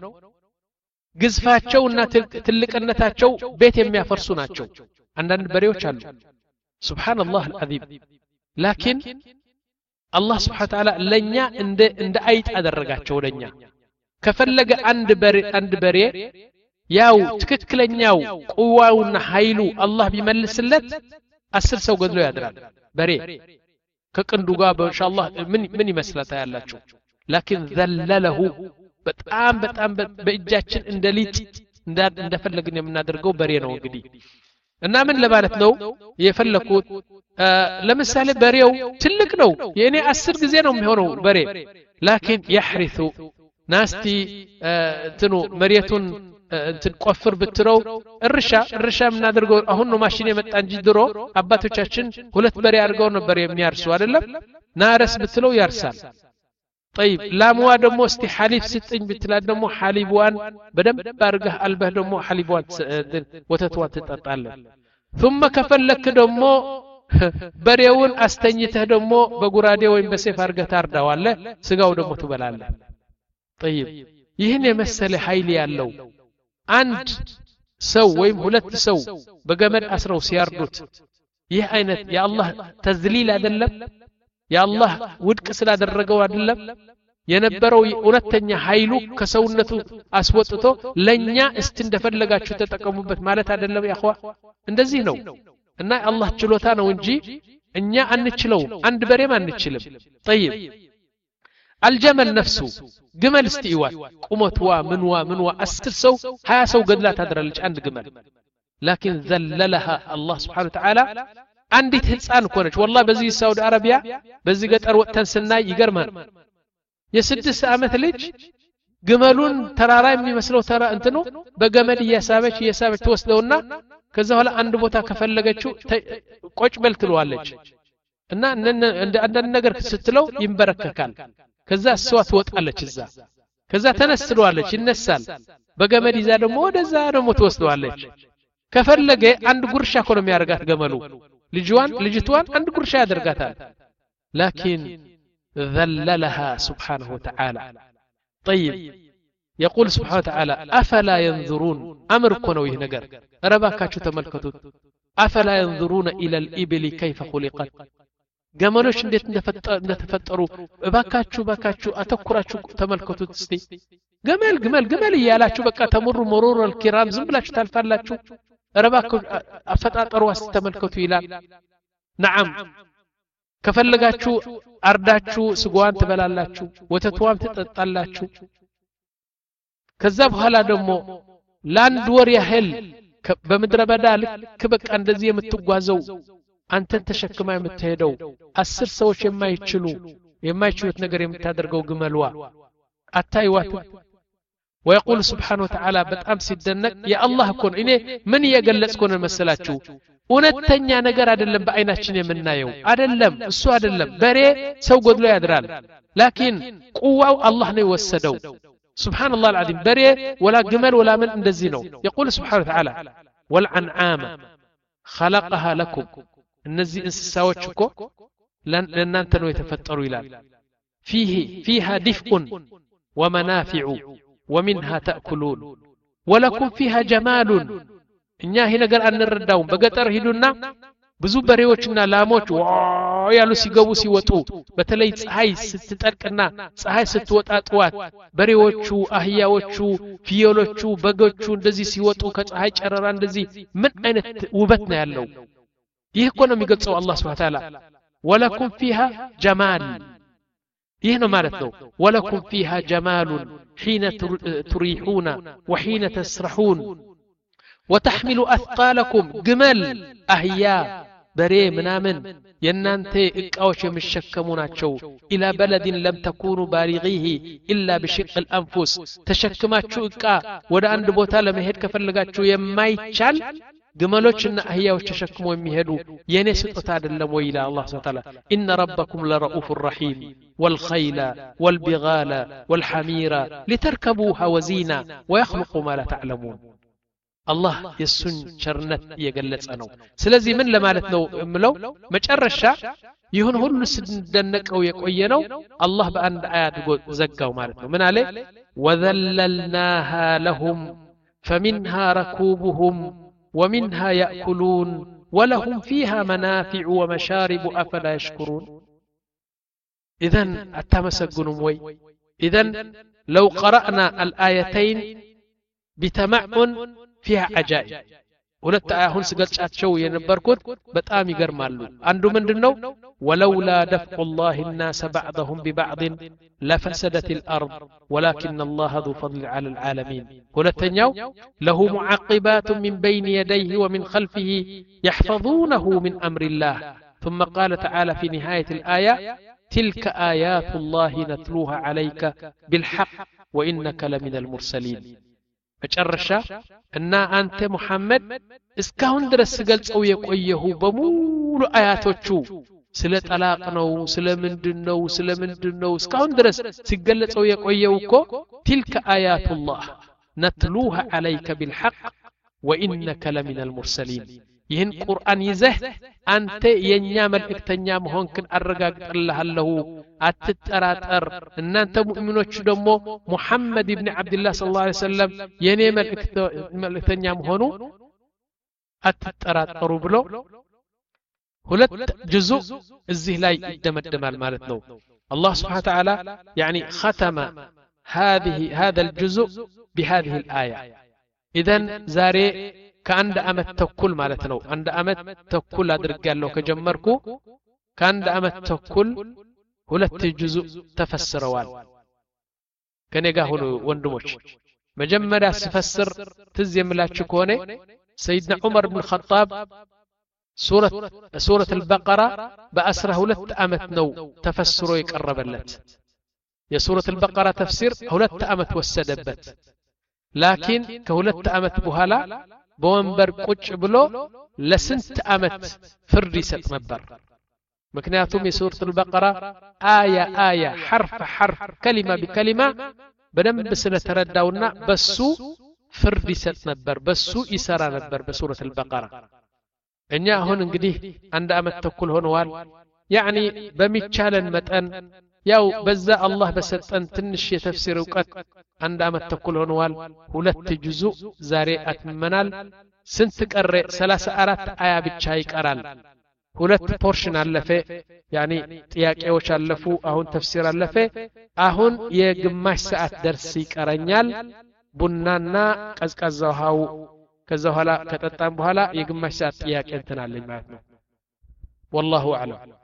ግዝፋቸውና ትልቅነታቸው ቤት የሚያፈርሱ ናቸው። አንዳንድ በሬዎች አሉ ሱብሃንአላህ አልዓዚም። لكن الله سبحانه وتعالى ለኛ እንደ እንደ አይጥ አደረጋቸው። ለኛ ከፈለገ አንድ በሬ አንድ በሬ ያው ትክክለኛው ቁዋውና ኃይሉ አላህ ቢመልስለት አስር ሰው ገድሎ ያድራል። በሬ ከቅንዱ ጋር በኢንሻአላህ ምን ምን ይመስላታ ያላችሁ። لكن ذلله በጣም በጣም በእጃችን እንደ ሊጥ እንደፈለግን የምናደርገው በሬ ነው እንግዲህ። እና ምን ለማለት ነው የፈለኩት ለምሳሌ በሬው ትልቅ ነው የኔ አስር ጊዜ ነው የሚሆነው በሬ لكن يحرث ናስቲ እንትኑ መሬቱን እንትን ቆፍር ብትረው እርሻ እርሻ ምናደርገው አሁን ነው ማሽን የመጣ እንጂ ድሮ አባቶቻችን ሁለት በሬ አድርገው ነበር የሚያርሱ አይደለም። ናረስ ብትለው ያርሳል። طيب ላምዋ ደግሞ እስቲ ሐሊብ ስጥኝ ብትላት ደግሞ ሐሊብዋን በደንብ አርገህ አልበህ ደግሞ ሐሊብዋን ወተቷን ትጠጣለህ። ثم ከፈለክ ደግሞ በሬውን አስተኝተህ ደግሞ በጉራዴ ወይም በሰይፍ አርገህ ታርዳዋለህ፣ ስጋው ደግሞ ትበላለህ። طيب ይህን የመሰለ ኃይል ያለው አንድ ሰው ወይም ሁለት ሰው በገመድ አስረው ሲያርዱት ይህ አይነት የአላህ ተዝሊል አይደለም? የአላህ ውድቅ ስላደረገው አይደለም? የነበረው እውነተኛ ኃይሉ ከሰውነቱ አስወጥቶ ለኛ እስቲ እንደፈለጋችሁ ተጠቀሙበት ማለት አይደለም ያخوا? እንደዚህ ነው። እና አላህ ችሎታ ነው እንጂ እኛ አንችለው። አንድ በሬም አንችልም። طيب الجمل نفسه جمل استيوان قمتوا منوا منوا أسر سو هيا سو قد لا تدرلج عند جمل لكن ذللها الله سبحانه وتعالى عندي تهلسان كونش والله بزي السعودية العربية بزي قد أروت تنسناي يقرمان يسدس أمثلج جملون ترى راي من مسلو ترى أنتنو بجمل يسابش يسابش توصلونا كذا هلا عند بوتا كفلجتشو قوش بلتلوالج إن إن عند النجر ستلو ينبرككال ከዛ እሷ ትወጣለች እዛ ከዛ ተነስለዋለች ይነሳል በገመድ ይዛ ደግሞ ወደዛ ደግሞ ትወስደዋለች። ከፈለገ አንድ ጉርሻ እኮ ነው የሚያርጋት ገመሉ ልጅዋን ልጅቷን አንድ ጉርሻ ያደርጋታል። لكن ذللها سبحانه وتعالى. طيب يقول سبحانه وتعالى أفلا ينظرون أمر እኮ ነው ይህ ነገር ረባካችሁ ተመልከቱት። أفلا ينظرون إلى الإبل كيف خلقت ገመሎች እንዴት እንደተፈጠሩ እባካችሁ እባካችሁ አተኩራችሁ ተመልከቱት እስቲ። ገመል ገመል ገመል ይያላችሁ በቃ ተመሩ መሩር الكرام ዝም ብላችሁ ታልፋላችሁ። ረባካችሁ አፈጣጠሩ አስተመልከቱ ይላል። نعم ከፈለጋችሁ አርዳችሁ ስጓን ትበላላችሁ ወተቷም ትጠጣላችሁ ከዛ በኋላ ደግሞ ላንድ ወር ያህል በመድረ በዳ ልክ በቃ እንደዚህ የምትጓዘው አንተን ተሸክማ የምትሄደው አስር ሰዎች የማይችሉ የማይችሉት ነገር የምታደርገው ግመልዋ አታይዋት ويقول سبحانه وتعالى በጣም ሲደነቅ የአላህ እኮ ነው እኔ ምን እየገለጽኩ ነው መሰላችሁ እውነተኛ ነገር አይደለም በአይናችን የምናየው አይደለም እሱ አይደለም በሬ ሰው ጎድሎ ያድራል ላኪን ቁዋው አላህ ነው የወሰደው سبحان الله العظيم بري ولا جمل ولا من እንደዚህ ነው يقول سبحانه وتعالى والعنعام خلقها لكم እነዚህ እንስሳዎች እኮ ለእናንተ ነው የተፈጠሩ ይላል فيه فيها دفء ومنافع ومنها تأكلون ولكم فيها جمال እኛ ይሄ ነገር አንረዳውም በገጠር ሄዱና ብዙ በሬዎችና ላሞች ዋው ያሉ ሲገቡ ሲወጡ በተለይ ፀሐይ ስትጠልቅና ፀሐይ ስትወጣ ጥዋት በሬዎቹ አህያዎቹ ፍየሎቹ በጎቹ እንደዚህ ሲወጡ ከፀሐይ ጨረራ እንደዚህ ምን አይነት ውበት ነው ያለው ይህ እኮ ነው የሚገልጸው አላህ Subhanahu Wa Ta'ala ولكم فيها جمال ይህ ነው ማለት ነው ولكم فيها جمال حين تريحون وحين تسرحون وتحمل أثقالكم جمل أهيا بري منامن ينانت إقاوش يمشكموناتشو إلى بلد لم تكونوا بالغيه إلا بشق الأنفس تشكماتشو إقا ودا عند بوتا لمهد كفلقاتشو يمايتشال جملوچنا أهياوش تشكموا يمهدوا ينسي تتعد اللهم وإلى الله سبحانه وتعالى إن ربكم لرؤوف الرحيم والخيل والبغال والحمير لتركبوها وزينا ويخلق ما لا تعلمون الله يسن شرنت يجلس أنو سلزي من لمالت نو ملو مجرشة يهون هل سدنك أو يقوينو الله بأن آيات زكاو مالتنا من عليه وذللناها لهم فمنها ركوبهم ومنها يأكلون ولهم فيها منافع ومشارب أفلا يشكرون إذن التمسكن موي إذن لو قرأنا الآيتين بتمعن فيها عجائب ሁለት አሁን ስገልጻቸው የነበርኩት በጣም ይገርማሉ አንዱ ምንድነው ولولا دفع الله الناس بعضهم ببعض لفسدت الارض ولكن الله ذو فضل على العالمين ሁለተኛው له معقبات من بين يديه ومن خلفه يحفظونه من امر الله ثم قال تعالى في نهايه الايه تلك ايات الله نتلوها عليك بالحق وانك لمن المرسلين መጨረሻ እና አንተ መሐመድ እስካሁን ድረስ ገልጸው የቆየው በሙሉ አያቶቹ ስለ ጠላቅ ነው ስለ ምንድነው ስለ ምንድነው እስካሁን ድረስ ሲገለጸው የቆየው እኮ تلك آيات الله نتلوها عليك بالحق وإنك لمن المرسلين ይህን ቁርአን ይዘህ አንተ የኛ መልእክተኛ መሆንክን አረጋግጥልሃለሁ አትጠራጠር እናንተ ሙእሚኖች ደግሞ ሙሐመድ ኢብኑ አብዱላህ ሰለላሁ ዐለይሂ ወሰለም የኔ መልእክተኛ መሆኑ አትጠራጠሩ ብሎ ሁለት ጁዙ እዚህ ላይ ይደመደማል ማለት ነው الله سبحانه وتعالى يعني ختم هذه هذا الجزء بهذه الآية إذن زاري كأند أمت تكل مالتنا عند أمت تكل أدرجال لو كجمركو كأند أمت تكل ሁለት جزء تفسروال كان يقهون وندموش مجمّرة سفسر تزي ملاچو كونه سيدنا عمر بن الخطاب سورة سورة البقرة بأسره هلت أمت نو تفسروا يقرب اللت يا سورة البقرة تفسير هلت أمت والسدبت لكن كهلت أمت بهلا بومبر قج بلو لسنت أمت فردي ستمبر مكنياتهم سورة البقرة آية آية حرف حرف كلمة بكلمة بدم بسنة تردونا بسو فردي ستنبر بسو إسارة نبر بسورة البقرة إنيا هون انقديه عند أمت تقول هون يعني بمتشالا متأن ياو بزا الله بستأن تنشي تفسير وقت عند أمت تقول هون هلت جزء زارئة منال سنتك الرئ سلاسة أرات آية بتشايك أرال ሁለት ፖርሽን አለፈ ያኒ ጥያቄዎች አለፉ አሁን ተፍሲር አለፈ አሁን የግማሽ ሰዓት ደርስ ይቀረኛል ቡናና ቀዝቃዛ ውሃው ከዛ በኋላ ከጠጣን በኋላ የግማሽ ሰዓት ጥያቄ እንተናለኝ ማለት ነው والله اعلم